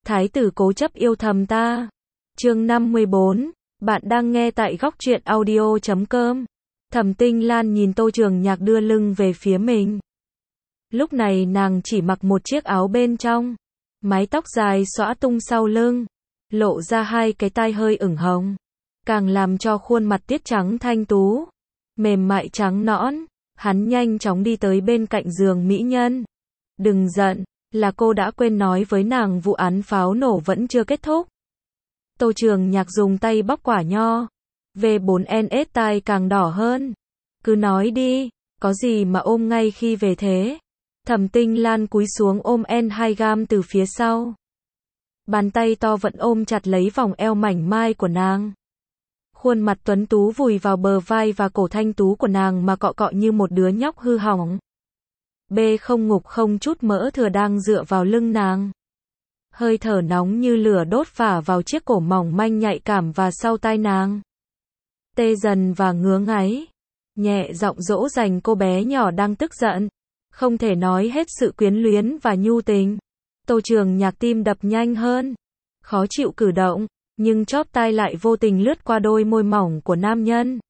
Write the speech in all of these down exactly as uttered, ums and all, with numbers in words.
Thái tử cố chấp yêu thầm ta. Chương năm mươi bốn, bạn đang nghe tại góc truyện audio chấm com. Thẩm Tinh Lan nhìn Tô Trường Nhạc đưa lưng về phía mình. Lúc này nàng chỉ mặc một chiếc áo bên trong, mái tóc dài xõa tung sau lưng, lộ ra hai cái tai hơi ửng hồng, càng làm cho khuôn mặt tiết trắng thanh tú, mềm mại trắng nõn. Hắn nhanh chóng đi tới bên cạnh giường mỹ nhân. Đừng giận, là cô đã quên nói với nàng vụ án pháo nổ vẫn chưa kết thúc. Tô Trường Nhạc dùng tay bóc quả nho. V bốn N S tai càng đỏ hơn. Cứ nói đi, có gì mà ôm ngay khi về thế? Thẩm Tinh Lan cúi xuống ôm N hai gam từ phía sau. Bàn tay to vẫn ôm chặt lấy vòng eo mảnh mai của nàng. Khuôn mặt tuấn tú vùi vào bờ vai và cổ thanh tú của nàng mà cọ cọ như một đứa nhóc hư hỏng. B không ngục không chút mỡ thừa đang dựa vào lưng nàng. Hơi thở nóng như lửa đốt phả vào chiếc cổ mỏng manh nhạy cảm và sau tai nàng. Tê dần và ngứa ngáy. Nhẹ giọng dỗ dành cô bé nhỏ đang tức giận. Không thể nói hết sự quyến luyến và nhu tình. Tô Trường Nhạc tim đập nhanh hơn. Khó chịu cử động, nhưng chóp tai lại vô tình lướt qua đôi môi mỏng của nam nhân.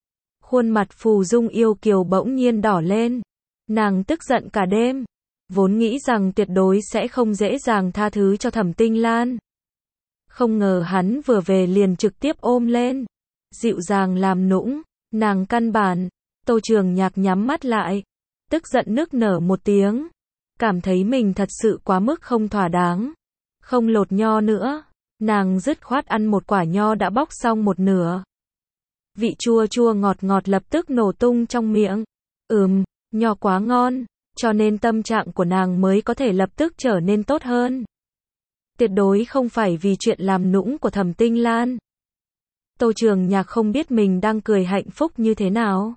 Khuôn mặt phù dung yêu kiều bỗng nhiên đỏ lên. Nàng tức giận cả đêm. Vốn nghĩ rằng tuyệt đối sẽ không dễ dàng tha thứ cho Thẩm Tinh Lan. Không ngờ hắn vừa về liền trực tiếp ôm lên. Dịu dàng làm nũng. Nàng căn bản. Tô Trường Nhạc nhắm mắt lại. Tức giận nức nở một tiếng. Cảm thấy mình thật sự quá mức không thỏa đáng. Không lột nho nữa. Nàng dứt khoát ăn một quả nho đã bóc xong một nửa. Vị chua chua ngọt ngọt lập tức nổ tung trong miệng. Ừm, nho quá ngon, cho nên tâm trạng của nàng mới có thể lập tức trở nên tốt hơn. Tuyệt đối không phải vì chuyện làm nũng của Thẩm Tinh Lan. Tô Trường Nhạc không biết mình đang cười hạnh phúc như thế nào.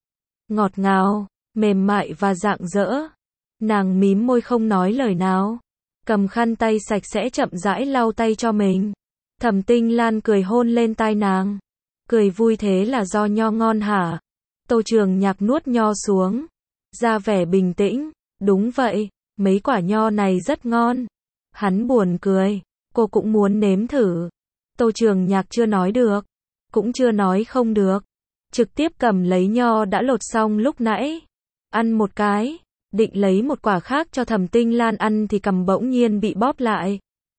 Ngọt ngào, mềm mại và rạng rỡ. Nàng mím môi không nói lời nào. Cầm khăn tay sạch sẽ chậm rãi lau tay cho mình. Thẩm Tinh Lan cười hôn lên tai nàng. Cười vui thế là do nho ngon hả? Tô Trường Nhạc nuốt nho xuống. Ra vẻ bình tĩnh. Đúng vậy, mấy quả nho này rất ngon. Hắn buồn cười. Cô cũng muốn nếm thử. Tô Trường Nhạc chưa nói được. Cũng chưa nói không được. Trực tiếp cầm lấy nho đã lột xong lúc nãy. Ăn một cái. Định lấy một quả khác cho Thẩm Tinh Lan ăn thì cầm bỗng nhiên bị bóp lại.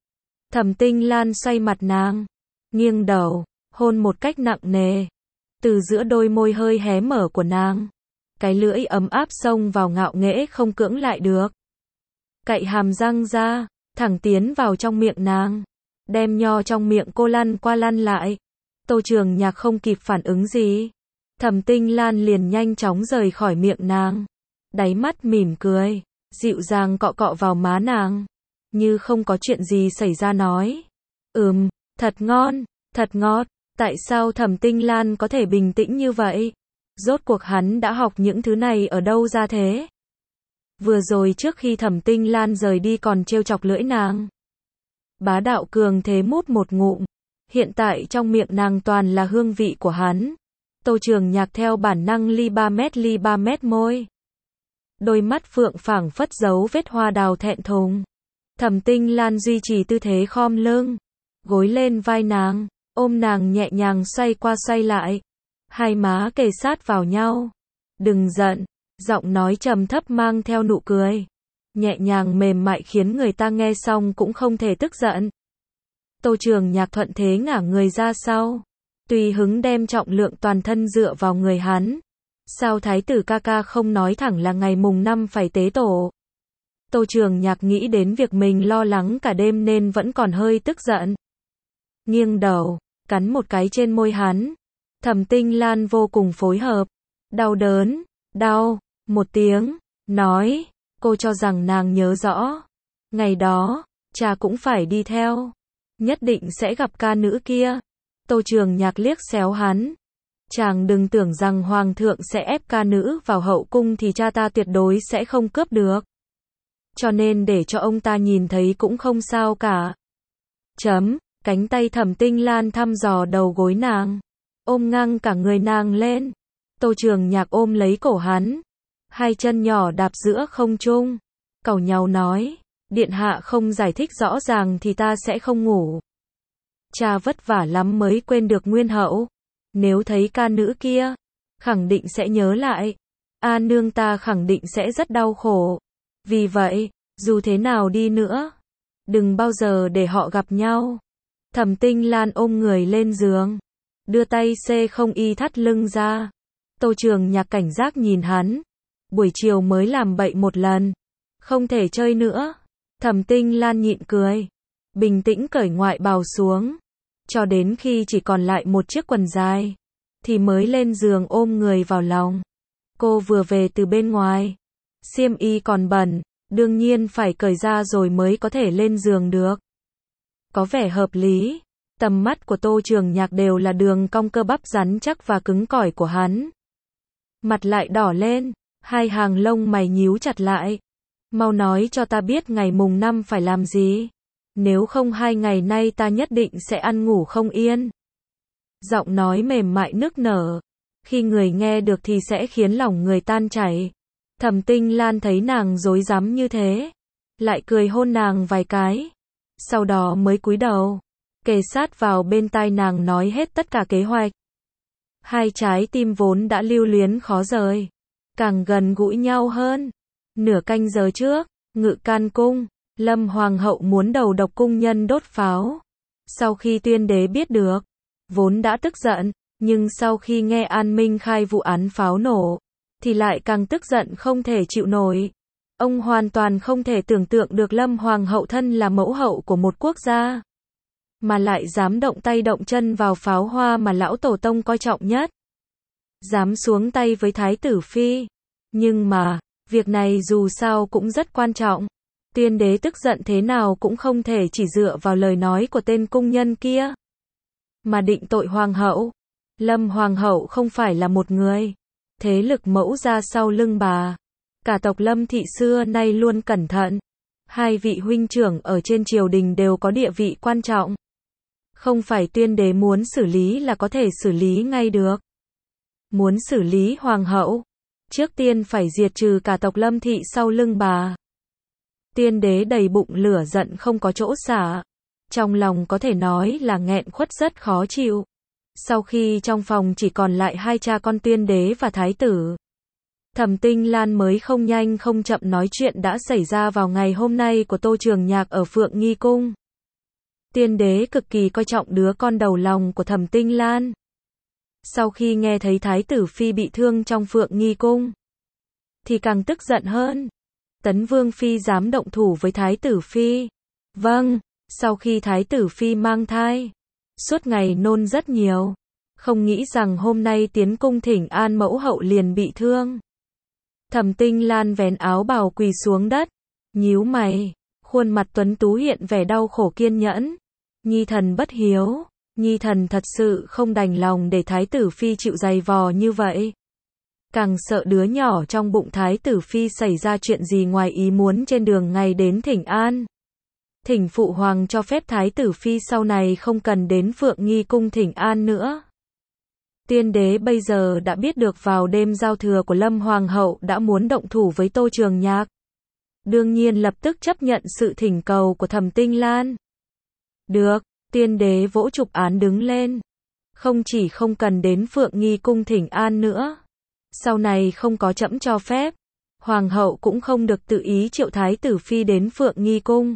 Thẩm Tinh Lan xoay mặt nàng. Nghiêng đầu. Hôn một cách nặng nề. Từ giữa đôi môi hơi hé mở của nàng. Cái lưỡi ấm áp xông vào ngạo nghễ không cưỡng lại được. Cạy hàm răng ra. Thẳng tiến vào trong miệng nàng. Đem nho trong miệng cô lăn qua lăn lại. Tô Trường Nhạc không kịp phản ứng gì. Thẩm Tinh Lan liền nhanh chóng rời khỏi miệng nàng. Đáy mắt mỉm cười. Dịu dàng cọ cọ vào má nàng. Như không có chuyện gì xảy ra nói. Ừm, thật ngon, thật ngọt. Tại sao Thẩm Tinh Lan có thể bình tĩnh như vậy? Rốt cuộc hắn đã học những thứ này ở đâu ra thế? Vừa rồi trước khi Thẩm Tinh Lan rời đi còn trêu chọc lưỡi nàng. Bá đạo cường thế mút một ngụm. Hiện tại trong miệng nàng toàn là hương vị của hắn. Tô Trường Nhạc theo bản năng ly ba mét ly ba mét môi. Đôi mắt phượng phảng phất dấu vết hoa đào thẹn thùng. Thẩm Tinh Lan duy trì tư thế khom lưng. Gối lên vai nàng. Ôm nàng nhẹ nhàng xoay qua xoay lại. Hai má kề sát vào nhau. Đừng giận. Giọng nói trầm thấp mang theo nụ cười. Nhẹ nhàng mềm mại khiến người ta nghe xong cũng không thể tức giận. Tô Trường Nhạc thuận thế ngả người ra sau. Tùy hứng đem trọng lượng toàn thân dựa vào người hắn. Sao thái tử ca ca không nói thẳng là ngày mùng năm phải tế tổ? Tô Trường Nhạc nghĩ đến việc mình lo lắng cả đêm nên vẫn còn hơi tức giận. Nghiêng đầu, cắn một cái trên môi hắn. Thẩm Tinh Lan vô cùng phối hợp. Đau đớn, đau, một tiếng, nói, cô cho rằng nàng nhớ rõ. Ngày đó, cha cũng phải đi theo. Nhất định sẽ gặp ca nữ kia. Tô Trường Nhạc liếc xéo hắn. Chàng đừng tưởng rằng hoàng thượng sẽ ép ca nữ vào hậu cung thì cha ta tuyệt đối sẽ không cướp được. Cho nên để cho ông ta nhìn thấy cũng không sao cả. Chấm, cánh tay Thẩm Tinh Lan thăm dò đầu gối nàng. Ôm ngang cả người nàng lên. Tô Trường Nhạc ôm lấy cổ hắn. Hai chân nhỏ đạp giữa không trung. Cẩu nhàu nói, Điện hạ không giải thích rõ ràng thì ta sẽ không ngủ. Cha vất vả lắm mới quên được nguyên hậu. Nếu thấy ca nữ kia, khẳng định sẽ nhớ lại. A nương ta khẳng định sẽ rất đau khổ. Vì vậy, dù thế nào đi nữa, đừng bao giờ để họ gặp nhau. Thẩm Tinh Lan ôm người lên giường, đưa tay xê không y thắt lưng ra. Tô Trường Nhạc cảnh giác nhìn hắn. Buổi chiều mới làm bậy một lần, không thể chơi nữa. Thẩm Tinh Lan nhịn cười, bình tĩnh cởi ngoại bào xuống, cho đến khi chỉ còn lại một chiếc quần dài, thì mới lên giường ôm người vào lòng. Cô vừa về từ bên ngoài, xiêm y còn bẩn, đương nhiên phải cởi ra rồi mới có thể lên giường được. Có vẻ hợp lý. Tầm mắt của Tô Trường Nhạc đều là đường cong cơ bắp rắn chắc và cứng cỏi của hắn. Mặt lại đỏ lên, hai hàng lông mày nhíu chặt lại. Mau nói cho ta biết ngày mùng năm phải làm gì. Nếu không hai ngày nay ta nhất định sẽ ăn ngủ không yên. Giọng nói mềm mại nức nở. Khi người nghe được thì sẽ khiến lòng người tan chảy. Thẩm Tinh Lan thấy nàng dối rắm như thế, lại cười hôn nàng vài cái. Sau đó mới cúi đầu, kề sát vào bên tai nàng nói hết tất cả kế hoạch. Hai trái tim vốn đã lưu luyến khó rời, càng gần gũi nhau hơn. Nửa canh giờ trước, Ngự Can cung, Lâm Hoàng hậu muốn đầu độc cung nhân đốt pháo. Sau khi Tuyên đế biết được, vốn đã tức giận, nhưng sau khi nghe An Minh khai vụ án pháo nổ, thì lại càng tức giận không thể chịu nổi. Ông hoàn toàn không thể tưởng tượng được Lâm Hoàng hậu thân là mẫu hậu của một quốc gia, mà lại dám động tay động chân vào pháo hoa mà lão tổ tông coi trọng nhất. Dám xuống tay với Thái tử Phi. Nhưng mà, việc này dù sao cũng rất quan trọng. Tuyên đế tức giận thế nào cũng không thể chỉ dựa vào lời nói của tên cung nhân kia mà định tội Hoàng hậu. Lâm Hoàng hậu không phải là một người. Thế lực mẫu ra sau lưng bà. Cả tộc Lâm thị xưa nay luôn cẩn thận. Hai vị huynh trưởng ở trên triều đình đều có địa vị quan trọng. Không phải Tuyên đế muốn xử lý là có thể xử lý ngay được. Muốn xử lý Hoàng hậu, trước tiên phải diệt trừ cả tộc Lâm thị sau lưng bà. Tuyên đế đầy bụng lửa giận không có chỗ xả. Trong lòng có thể nói là nghẹn khuất rất khó chịu. Sau khi trong phòng chỉ còn lại hai cha con Tuyên đế và thái tử, Thẩm Tinh Lan mới không nhanh không chậm nói chuyện đã xảy ra vào ngày hôm nay của Tô Trường Nhạc ở Phượng Nghi cung. Tuyên đế cực kỳ coi trọng đứa con đầu lòng của Thẩm Tinh Lan. Sau khi nghe thấy thái tử Phi bị thương trong Phượng Nghi cung, thì càng tức giận hơn. Tấn Vương Phi dám động thủ với thái tử Phi. Vâng, sau khi thái tử Phi mang thai, suốt ngày nôn rất nhiều. Không nghĩ rằng hôm nay tiến cung thỉnh an mẫu hậu liền bị thương. Thẩm Tinh Lan vén áo bào quỳ xuống đất, nhíu mày, khuôn mặt tuấn tú hiện vẻ đau khổ kiên nhẫn. Nhi thần bất hiếu, Nhi thần thật sự không đành lòng để thái tử Phi chịu dày vò như vậy. Càng sợ đứa nhỏ trong bụng thái tử Phi xảy ra chuyện gì ngoài ý muốn trên đường ngày đến thỉnh an. Thỉnh phụ hoàng cho phép thái tử Phi sau này không cần đến Phượng Nghi cung thỉnh an nữa. Tuyên đế bây giờ đã biết được vào đêm giao thừa của Lâm Hoàng hậu đã muốn động thủ với Tô Trường Nhạc. Đương nhiên lập tức chấp nhận sự thỉnh cầu của Thẩm Tinh Lan. Được, Tuyên đế vỗ trục án đứng lên. Không chỉ không cần đến Phượng Nghi cung thỉnh an nữa, sau này không có trẫm cho phép, Hoàng hậu cũng không được tự ý triệu thái tử Phi đến Phượng Nghi cung.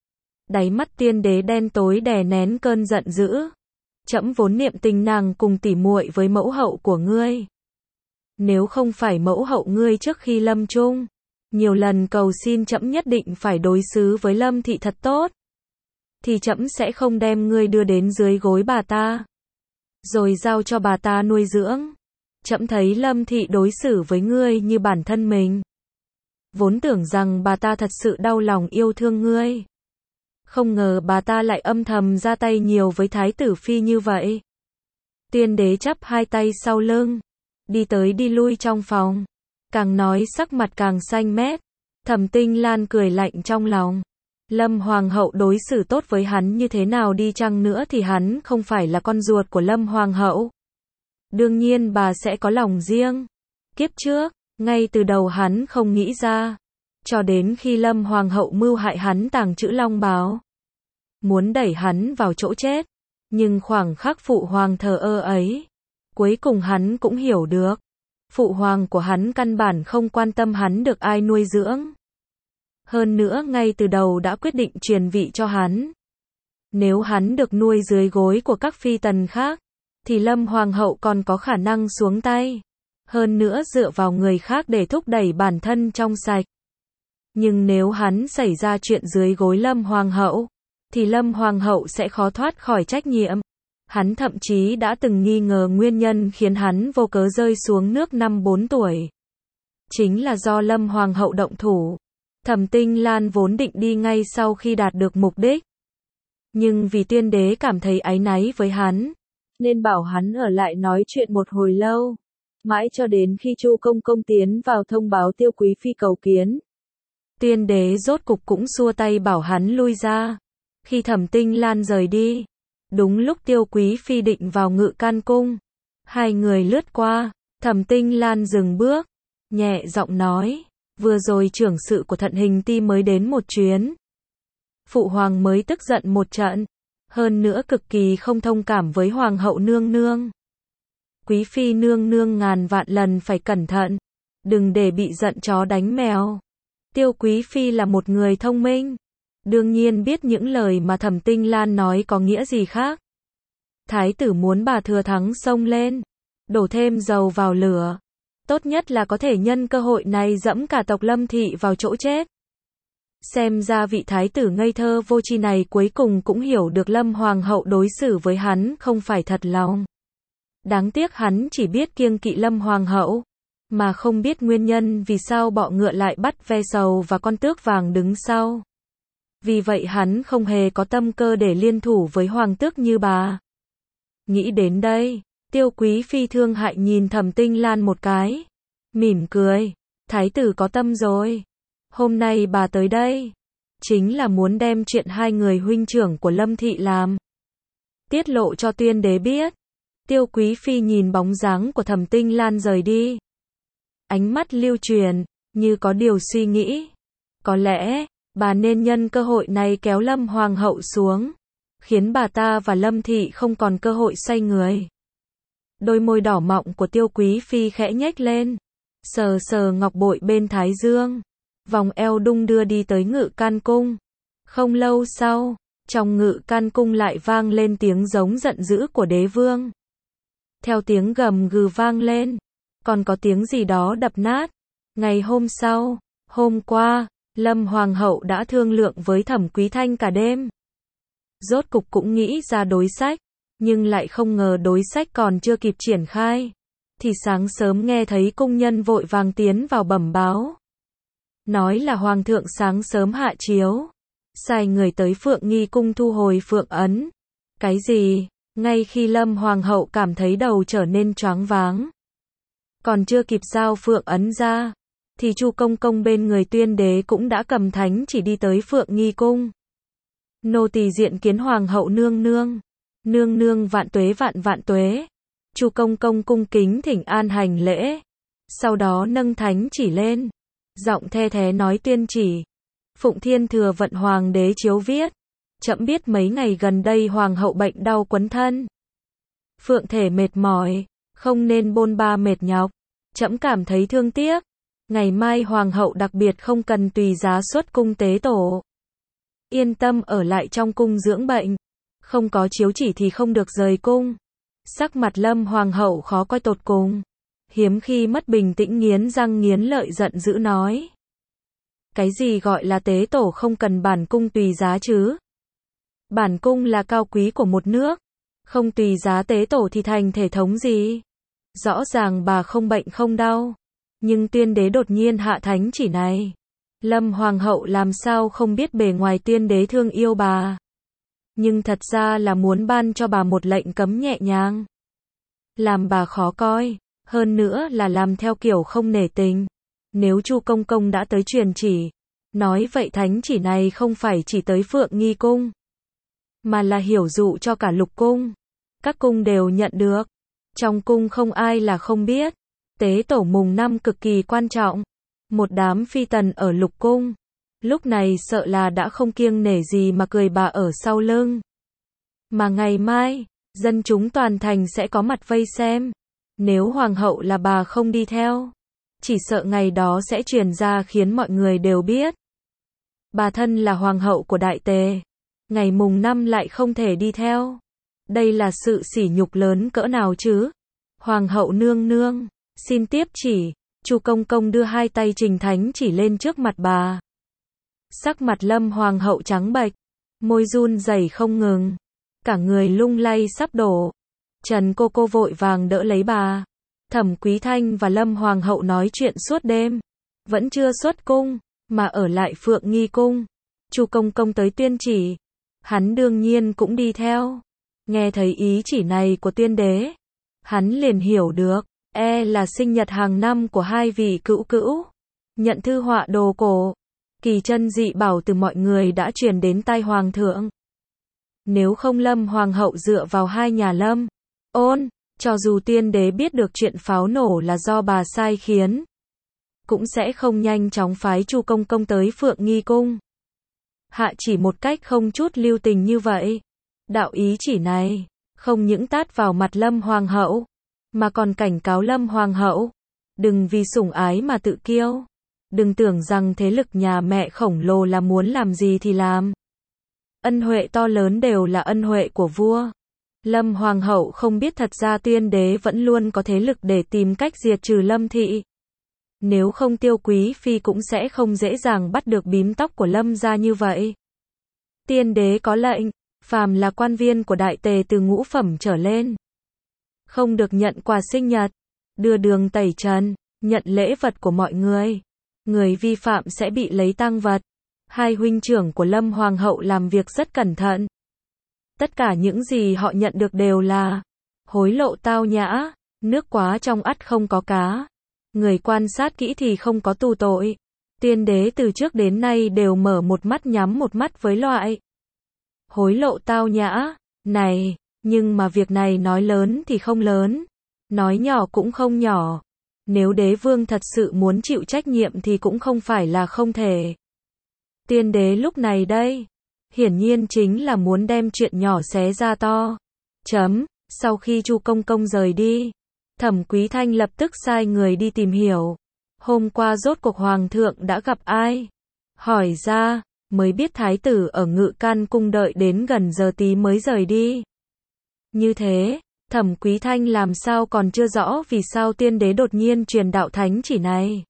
Đáy mắt Tuyên đế đen tối đè nén cơn giận dữ. Trẫm vốn niệm tình nàng cùng tỉ muội với mẫu hậu của ngươi. Nếu không phải mẫu hậu ngươi trước khi lâm chung, nhiều lần cầu xin trẫm nhất định phải đối xử với Lâm thị thật tốt, thì trẫm sẽ không đem ngươi đưa đến dưới gối bà ta, rồi giao cho bà ta nuôi dưỡng. Trẫm thấy Lâm thị đối xử với ngươi như bản thân mình. Vốn tưởng rằng bà ta thật sự đau lòng yêu thương ngươi. Không ngờ bà ta lại âm thầm ra tay nhiều với thái tử Phi như vậy. Tuyên đế chắp hai tay sau lưng, đi tới đi lui trong phòng. Càng nói sắc mặt càng xanh mét. Thẩm Tinh Lan cười lạnh trong lòng. Lâm Hoàng hậu đối xử tốt với hắn như thế nào đi chăng nữa thì hắn không phải là con ruột của Lâm Hoàng hậu. Đương nhiên bà sẽ có lòng riêng. Kiếp trước, ngay từ đầu hắn không nghĩ ra. cho đến khi Lâm Hoàng hậu mưu hại hắn tàng trữ long báu, muốn đẩy hắn vào chỗ chết. Nhưng khoảng khắc phụ hoàng thờ ơ ấy, cuối cùng hắn cũng hiểu được, phụ hoàng của hắn căn bản không quan tâm hắn được ai nuôi dưỡng. Hơn nữa ngay từ đầu đã quyết định truyền vị cho hắn. Nếu hắn được nuôi dưới gối của các phi tần khác, thì Lâm Hoàng hậu còn có khả năng xuống tay. Hơn nữa dựa vào người khác để thúc đẩy bản thân trong sạch. Nhưng nếu hắn xảy ra chuyện dưới gối Lâm Hoàng hậu, thì Lâm Hoàng hậu sẽ khó thoát khỏi trách nhiệm. Hắn thậm chí đã từng nghi ngờ nguyên nhân khiến hắn vô cớ rơi xuống nước năm bốn tuổi. Chính là do Lâm Hoàng hậu động thủ. Thẩm Tinh Lan vốn định đi ngay sau khi đạt được mục đích. Nhưng vì tiên đế cảm thấy áy náy với hắn, nên bảo hắn ở lại nói chuyện một hồi lâu. Mãi cho đến khi Chu Công Công tiến vào thông báo Tiêu Quý Phi cầu kiến. Tiên đế rốt cục cũng xua tay bảo hắn lui ra. Khi Thẩm Tinh Lan rời đi, đúng lúc Tiêu Quý Phi định vào Ngự Can Cung, hai người lướt qua, Thẩm Tinh Lan dừng bước, nhẹ giọng nói, vừa rồi trưởng sự của Thận Hình Ti mới đến một chuyến. Phụ hoàng mới tức giận một trận, hơn nữa cực kỳ không thông cảm với Hoàng hậu nương nương. Quý Phi nương nương ngàn vạn lần phải cẩn thận, đừng để bị giận chó đánh mèo. Tiêu Quý Phi là một người thông minh, đương nhiên biết những lời mà Thẩm Tinh Lan nói có nghĩa gì khác. Thái tử muốn bà thừa thắng xông lên, đổ thêm dầu vào lửa. Tốt nhất là có thể nhân cơ hội này dẫm cả tộc Lâm thị vào chỗ chết. Xem ra vị thái tử ngây thơ vô tri này cuối cùng cũng hiểu được Lâm Hoàng hậu đối xử với hắn không phải thật lòng. Đáng tiếc hắn chỉ biết kiêng kỵ Lâm Hoàng hậu, mà không biết nguyên nhân vì sao bọ ngựa lại bắt ve sầu và con tước vàng đứng sau. Vì vậy hắn không hề có tâm cơ để liên thủ với hoàng tước như bà. Nghĩ đến đây, Tiêu Quý Phi thương hại nhìn Thẩm Tinh Lan một cái, mỉm cười, thái tử có tâm rồi. Hôm nay bà tới đây, chính là muốn đem chuyện hai người huynh trưởng của Lâm thị làm, tiết lộ cho tuyên đế biết. Tiêu Quý Phi nhìn bóng dáng của Thẩm Tinh Lan rời đi. Ánh mắt lưu truyền, như có điều suy nghĩ. Có lẽ, bà nên nhân cơ hội này kéo Lâm Hoàng hậu xuống, khiến bà ta và Lâm thị không còn cơ hội xoay người. Đôi môi đỏ mọng của Tiêu Quý Phi khẽ nhếch lên, sờ sờ ngọc bội bên thái dương, vòng eo đung đưa đi tới Ngự Can Cung. Không lâu sau, trong Ngự Can Cung lại vang lên tiếng giống giận dữ của đế vương. Theo tiếng gầm gừ vang lên, còn có tiếng gì đó đập nát. Ngày hôm sau, hôm qua, Lâm Hoàng hậu đã thương lượng với Thẩm Quý Thanh cả đêm. Rốt cục cũng nghĩ ra đối sách, nhưng lại không ngờ đối sách còn chưa kịp triển khai, thì sáng sớm nghe thấy cung nhân vội vàng tiến vào bẩm báo. Nói là Hoàng thượng sáng sớm hạ chiếu, sai người tới Phượng Nghi Cung thu hồi Phượng Ấn. Cái gì? Ngay khi Lâm Hoàng hậu cảm thấy đầu trở nên choáng váng, còn chưa kịp giao Phượng Ấn ra, thì Chu Công Công bên người tuyên đế cũng đã cầm thánh chỉ đi tới Phượng Nghi Cung. Nô tỳ diện kiến Hoàng hậu nương nương. Nương nương vạn tuế vạn vạn tuế. Chu Công Công cung kính thỉnh an hành lễ, sau đó nâng thánh chỉ lên, giọng the thé nói tuyên chỉ. Phụng Thiên Thừa Vận Hoàng đế chiếu viết. Trẫm biết mấy ngày gần đây Hoàng hậu bệnh đau quấn thân, phượng thể mệt mỏi, không nên bôn ba mệt nhọc. Trẫm cảm thấy thương tiếc. Ngày mai Hoàng hậu đặc biệt không cần tùy giá xuất cung tế tổ. Yên tâm ở lại trong cung dưỡng bệnh. Không có chiếu chỉ thì không được rời cung. Sắc mặt Lâm Hoàng hậu khó coi tột cùng. Hiếm khi mất bình tĩnh, nghiến răng nghiến lợi giận dữ nói. Cái gì gọi là tế tổ không cần bản cung tùy giá chứ? Bản cung là cao quý của một nước, không tùy giá tế tổ thì thành thể thống gì? Rõ ràng bà không bệnh không đau, nhưng tuyên đế đột nhiên hạ thánh chỉ này. Lâm Hoàng hậu làm sao không biết bề ngoài tuyên đế thương yêu bà, nhưng thật ra là muốn ban cho bà một lệnh cấm nhẹ nhàng, làm bà khó coi, hơn nữa là làm theo kiểu không nể tình. Nếu Chu Công Công đã tới truyền chỉ, nói vậy thánh chỉ này không phải chỉ tới Phượng Nghi Cung, mà là hiểu dụ cho cả lục cung. Các cung đều nhận được. Trong cung không ai là không biết, tế tổ mùng năm cực kỳ quan trọng. Một đám phi tần ở lục cung, lúc này sợ là đã không kiêng nể gì mà cười bà ở sau lưng. Mà ngày mai, dân chúng toàn thành sẽ có mặt vây xem. Nếu hoàng hậu là bà không đi theo, chỉ sợ ngày đó sẽ truyền ra khiến mọi người đều biết. Bà thân là hoàng hậu của Đại Tề, ngày mùng năm lại không thể đi theo. Đây là sự sỉ nhục lớn cỡ nào chứ? Hoàng hậu nương nương, xin tiếp chỉ. Chu Công Công đưa hai tay trình thánh chỉ lên trước mặt bà. Sắc mặt Lâm hoàng hậu trắng bệch, môi run rẩy không ngừng, cả người lung lay sắp đổ. Trần cô cô vội vàng đỡ lấy bà. Thẩm Quý Thanh và Lâm hoàng hậu nói chuyện suốt đêm, vẫn chưa xuất cung, mà ở lại Phượng Nghi cung. Chu Công Công tới tuyên chỉ, hắn đương nhiên cũng đi theo. Nghe thấy ý chỉ này của tiên đế, hắn liền hiểu được, e là sinh nhật hàng năm của hai vị cữu cữu. Nhận thư họa đồ cổ, kỳ chân dị bảo từ mọi người đã truyền đến tai hoàng thượng. Nếu không Lâm hoàng hậu dựa vào hai nhà Lâm, Ôn, cho dù tiên đế biết được chuyện pháo nổ là do bà sai khiến, cũng sẽ không nhanh chóng phái Chu Công Công tới Phượng Nghi cung. Hạ chỉ một cách không chút lưu tình như vậy. Đạo ý chỉ này, không những tát vào mặt Lâm hoàng hậu, mà còn cảnh cáo Lâm hoàng hậu, đừng vì sủng ái mà tự kiêu. Đừng tưởng rằng thế lực nhà mẹ khổng lồ là muốn làm gì thì làm. Ân huệ to lớn đều là ân huệ của vua. Lâm hoàng hậu không biết thật ra tiên đế vẫn luôn có thế lực để tìm cách diệt trừ Lâm thị. Nếu không Tiêu Quý phi cũng sẽ không dễ dàng bắt được bím tóc của Lâm gia như vậy. Tiên đế có lệnh, phàm là quan viên của Đại Tề từ ngũ phẩm trở lên, không được nhận quà sinh nhật, đưa đường tẩy trần, nhận lễ vật của mọi người. Người vi phạm sẽ bị lấy tang vật. Hai huynh trưởng của Lâm hoàng hậu làm việc rất cẩn thận. Tất cả những gì họ nhận được đều là hối lộ tao nhã, nước quá trong ắt không có cá. Người quan sát kỹ thì không có tù tội. Tiên đế từ trước đến nay đều mở một mắt nhắm một mắt với loại hối lộ tao nhã này, nhưng mà việc này nói lớn thì không lớn, nói nhỏ cũng không nhỏ. Nếu đế vương thật sự muốn chịu trách nhiệm thì cũng không phải là không thể. Tiên đế lúc này đây, hiển nhiên chính là muốn đem chuyện nhỏ xé ra to. Chấm, sau khi Chu Công Công rời đi, Thẩm Quý Thanh lập tức sai người đi tìm hiểu. Hôm qua rốt cuộc hoàng thượng đã gặp ai? Hỏi ra, mới biết thái tử ở Ngự Can cung đợi đến gần giờ tí mới rời đi. Như thế, Thẩm Quý Thanh làm sao còn chưa rõ vì sao tiên đế đột nhiên truyền đạo thánh chỉ này.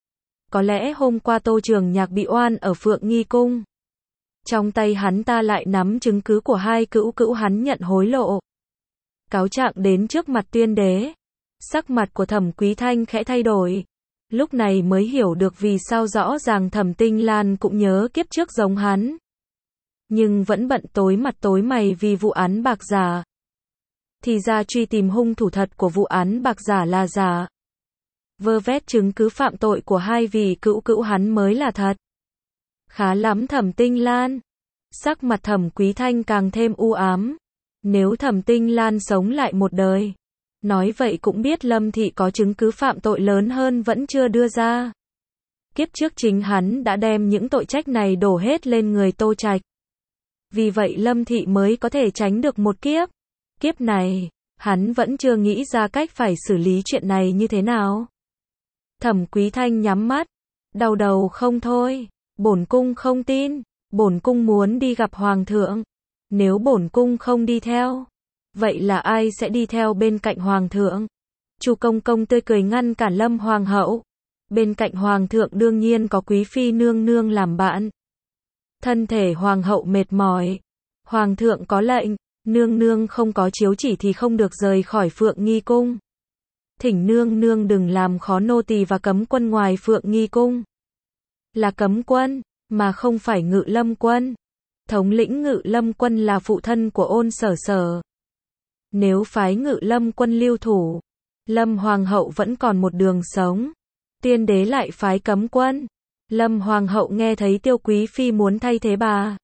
Có lẽ hôm qua Tô Trường Nhạc bị oan ở Phượng Nghi cung. Trong tay hắn ta lại nắm chứng cứ của hai cữu cữu hắn nhận hối lộ. Cáo trạng đến trước mặt tiên đế. Sắc mặt của Thẩm Quý Thanh khẽ thay đổi. Lúc này mới hiểu được vì sao rõ ràng Thẩm Tinh Lan cũng nhớ kiếp trước giống hắn. Nhưng vẫn bận tối mặt tối mày vì vụ án bạc giả. Thì ra truy tìm hung thủ thật của vụ án bạc giả là giả. Vơ vét chứng cứ phạm tội của hai vị cữu cữu hắn mới là thật. Khá lắm Thẩm Tinh Lan. Sắc mặt Thẩm Quý Thanh càng thêm u ám. Nếu Thẩm Tinh Lan sống lại một đời, nói vậy cũng biết Lâm thị có chứng cứ phạm tội lớn hơn vẫn chưa đưa ra. Kiếp trước chính hắn đã đem những tội trách này đổ hết lên người Tô Trạch. Vì vậy Lâm thị mới có thể tránh được một kiếp. Kiếp này, hắn vẫn chưa nghĩ ra cách phải xử lý chuyện này như thế nào. Thẩm Quý Thanh nhắm mắt, đau đầu không thôi. Bổn cung không tin, bổn cung muốn đi gặp hoàng thượng. Nếu bổn cung không đi theo, vậy là ai sẽ đi theo bên cạnh hoàng thượng? Chu Công Công tươi cười ngăn cản Lâm hoàng hậu. Bên cạnh hoàng thượng đương nhiên có quý phi nương nương làm bạn. Thân thể hoàng hậu mệt mỏi. Hoàng thượng có lệnh, nương nương không có chiếu chỉ thì không được rời khỏi Phượng Nghi cung. Thỉnh nương nương đừng làm khó nô tỳ và cấm quân ngoài Phượng Nghi cung. Là cấm quân, mà không phải Ngự Lâm quân. Thống lĩnh Ngự Lâm quân là phụ thân của Ôn Sở Sở. Nếu phái Ngự Lâm quân lưu thủ, Lâm hoàng hậu vẫn còn một đường sống. Tiên đế lại phái cấm quân. Lâm hoàng hậu nghe thấy Tiêu Quý phi muốn thay thế bà,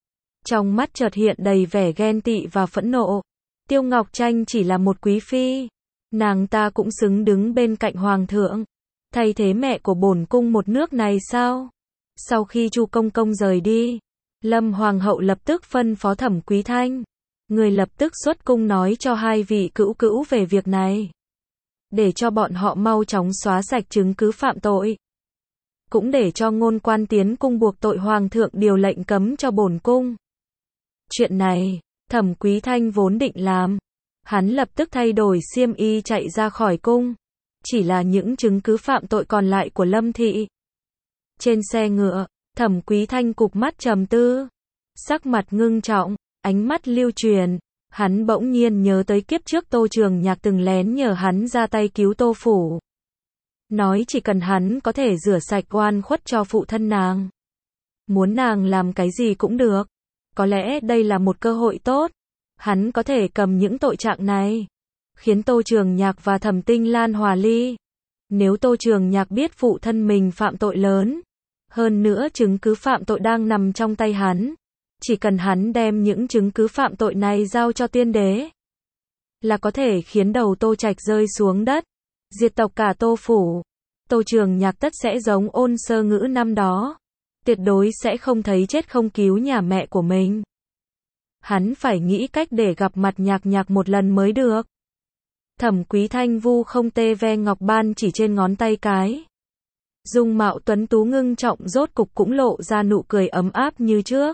trong mắt chợt hiện đầy vẻ ghen tị và phẫn nộ. Tiêu Ngọc Tranh chỉ là một quý phi, nàng ta cũng xứng đứng bên cạnh hoàng thượng. Thay thế mẹ của bổn cung một nước này sao? Sau khi Chu công công rời đi, Lâm hoàng hậu lập tức phân phó Thẩm Quý Thanh, người lập tức xuất cung nói cho hai vị cữu cữu về việc này, để cho bọn họ mau chóng xóa sạch chứng cứ phạm tội. Cũng để cho ngôn quan tiến cung buộc tội hoàng thượng điều lệnh cấm cho bổn cung. Chuyện này, Thẩm Quý Thanh vốn định làm. Hắn lập tức thay đổi xiêm y chạy ra khỏi cung. Chỉ là những chứng cứ phạm tội còn lại của Lâm thị. Trên xe ngựa, Thẩm Quý Thanh cụp mắt trầm tư. Sắc mặt ngưng trọng, ánh mắt lưu truyền. Hắn bỗng nhiên nhớ tới kiếp trước Tô Trường Nhạc từng lén nhờ hắn ra tay cứu Tô Phủ. Nói chỉ cần hắn có thể rửa sạch oan khuất cho phụ thân nàng. Muốn nàng làm cái gì cũng được. Có lẽ đây là một cơ hội tốt. Hắn có thể cầm những tội trạng này, khiến Tô Trường Nhạc và Thẩm Tinh Lan hòa ly. Nếu Tô Trường Nhạc biết phụ thân mình phạm tội lớn, hơn nữa chứng cứ phạm tội đang nằm trong tay hắn, chỉ cần hắn đem những chứng cứ phạm tội này giao cho tiên đế, là có thể khiến đầu Tô Trạch rơi xuống đất, diệt tộc cả Tô Phủ. Tô Trường Nhạc tất sẽ giống Ôn Sơ Ngữ năm đó, tuyệt đối sẽ không thấy chết không cứu nhà mẹ của mình. Hắn phải nghĩ cách để gặp mặt Nhạc Nhạc một lần mới được. Thẩm Quý Thanh vu không tê ve ngọc ban chỉ trên ngón tay cái. Dung mạo tuấn tú ngưng trọng rốt cục cũng lộ ra nụ cười ấm áp như trước.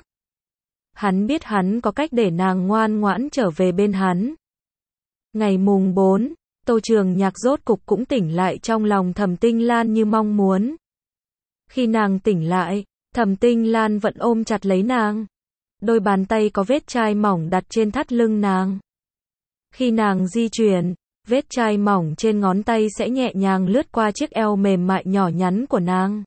Hắn biết hắn có cách để nàng ngoan ngoãn trở về bên hắn. Ngày mùng bốn, Tô Trường Nhạc rốt cục cũng tỉnh lại trong lòng Thẩm Tinh Lan như mong muốn. Khi nàng tỉnh lại, Thẩm Tinh Lan vẫn ôm chặt lấy nàng. Đôi bàn tay có vết chai mỏng đặt trên thắt lưng nàng. Khi nàng di chuyển, vết chai mỏng trên ngón tay sẽ nhẹ nhàng lướt qua chiếc eo mềm mại nhỏ nhắn của nàng.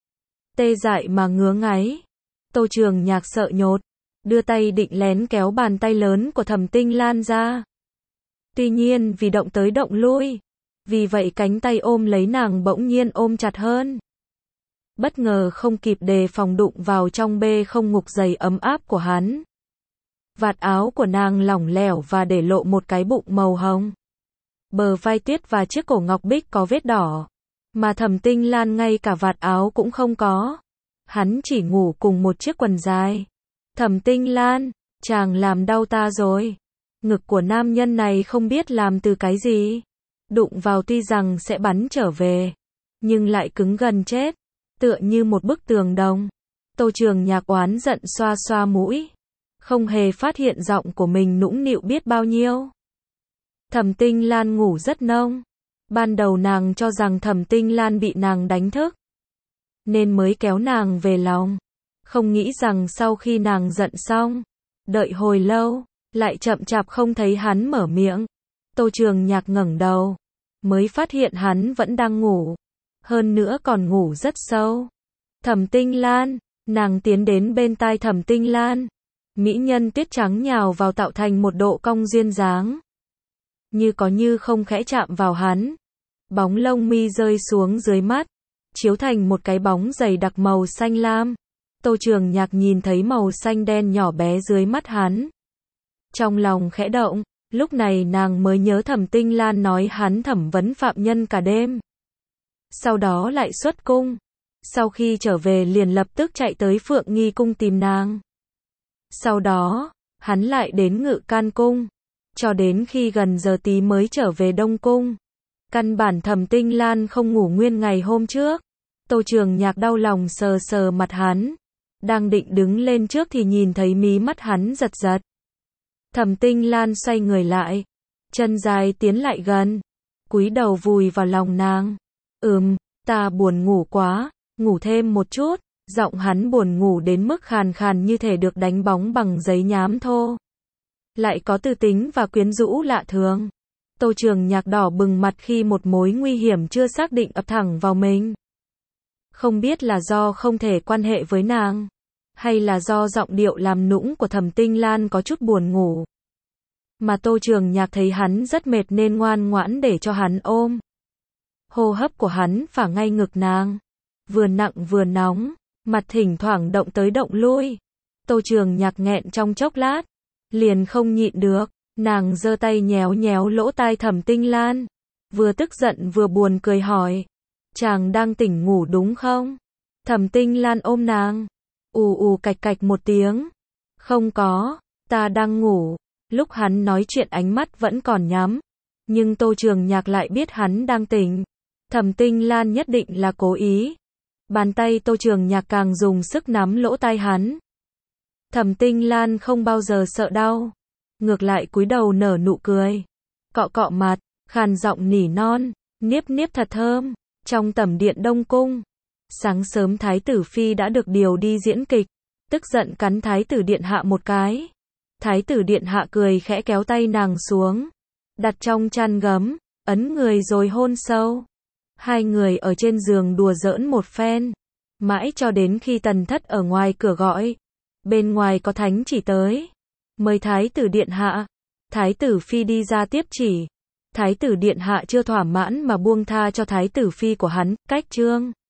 Tê dại mà ngứa ngáy. Tô Trường Nhạc sợ nhột, đưa tay định lén kéo bàn tay lớn của Thẩm Tinh Lan ra. Tuy nhiên vì động tới động lui, vì vậy cánh tay ôm lấy nàng bỗng nhiên ôm chặt hơn. Bất ngờ không kịp đề phòng đụng vào trong bê không ngục dày ấm áp của hắn. Vạt áo của nàng lỏng lẻo và để lộ một cái bụng màu hồng. Bờ vai tuyết và chiếc cổ ngọc bích có vết đỏ. Mà Thẩm Tinh Lan ngay cả vạt áo cũng không có. Hắn chỉ ngủ cùng một chiếc quần dài. Thẩm Tinh Lan, chàng làm đau ta rồi. Ngực của nam nhân này không biết làm từ cái gì. Đụng vào tuy rằng sẽ bắn trở về, nhưng lại cứng gần chết. Tựa như một bức tường đồng. Tô Trường Nhạc oán giận xoa xoa mũi. Không hề phát hiện giọng của mình nũng nịu biết bao nhiêu. Thẩm Tinh Lan ngủ rất nông. Ban đầu nàng cho rằng Thẩm Tinh Lan bị nàng đánh thức, nên mới kéo nàng về lòng. Không nghĩ rằng sau khi nàng giận xong, đợi hồi lâu, lại chậm chạp không thấy hắn mở miệng. Tô Trường Nhạc ngẩng đầu, mới phát hiện hắn vẫn đang ngủ. Hơn nữa còn ngủ rất sâu. Thẩm Tinh Lan, nàng tiến đến bên tai Thẩm Tinh Lan. Mỹ nhân tuyết trắng nhào vào tạo thành một độ cong duyên dáng. Như có như không khẽ chạm vào hắn. Bóng lông mi rơi xuống dưới mắt, chiếu thành một cái bóng dày đặc màu xanh lam. Tô Trường Nhạc nhìn thấy màu xanh đen nhỏ bé dưới mắt hắn. Trong lòng khẽ động, lúc này nàng mới nhớ Thẩm Tinh Lan nói hắn thẩm vấn phạm nhân cả đêm. Sau đó lại xuất cung. Sau khi trở về liền lập tức chạy tới Phượng Nghi cung tìm nàng. Sau đó, hắn lại đến Ngự Can cung. Cho đến khi gần giờ tí mới trở về Đông cung. Căn bản Thẩm Tinh Lan không ngủ nguyên ngày hôm trước. Tô Trường Nhạc đau lòng sờ sờ mặt hắn. Đang định đứng lên trước thì nhìn thấy mí mắt hắn giật giật. Thẩm Tinh Lan xoay người lại. Chân dài tiến lại gần. Cúi đầu vùi vào lòng nàng. Ừm, ta buồn ngủ quá, ngủ thêm một chút. Giọng hắn buồn ngủ đến mức khàn khàn như thể được đánh bóng bằng giấy nhám thô. Lại có tư tính và quyến rũ lạ thường. Tô Trường Nhạc đỏ bừng mặt khi một mối nguy hiểm chưa xác định ập thẳng vào mình. Không biết là do không thể quan hệ với nàng, hay là do giọng điệu làm nũng của Thẩm Tinh Lan có chút buồn ngủ. Mà Tô Trường Nhạc thấy hắn rất mệt nên ngoan ngoãn để cho hắn ôm. Hô hấp của hắn phả ngay ngực nàng. Vừa nặng vừa nóng, mặt thỉnh thoảng động tới động lui. Tô Trường Nhạc nghẹn trong chốc lát, liền không nhịn được. Nàng giơ tay nhéo nhéo lỗ tai Thẩm Tinh Lan. Vừa tức giận vừa buồn cười hỏi. Chàng đang tỉnh ngủ đúng không? Thẩm Tinh Lan ôm nàng. Ù ù cạch cạch một tiếng. Không có, ta đang ngủ. Lúc hắn nói chuyện ánh mắt vẫn còn nhắm. Nhưng Tô Trường Nhạc lại biết hắn đang tỉnh. Thẩm Tinh Lan nhất định là cố ý. Bàn tay Tô Trường Nhạc càng dùng sức nắm lỗ tai hắn. Thẩm Tinh Lan không bao giờ sợ đau. Ngược lại cúi đầu nở nụ cười. Cọ cọ mặt, khàn giọng nỉ non. Niếp niếp thật thơm. Trong tẩm điện Đông Cung. Sáng sớm Thái tử Phi đã được điều đi diễn kịch. Tức giận cắn Thái tử Điện Hạ một cái. Thái tử Điện Hạ cười khẽ kéo tay nàng xuống. Đặt trong chăn gấm. Ấn người rồi hôn sâu. Hai người ở trên giường đùa giỡn một phen. Mãi cho đến khi Tần Thất ở ngoài cửa gọi. Bên ngoài có thánh chỉ tới. Mời Thái tử Điện Hạ. Thái tử Phi đi ra tiếp chỉ. Thái tử Điện Hạ chưa thỏa mãn mà buông tha cho Thái tử Phi của hắn, cách trương.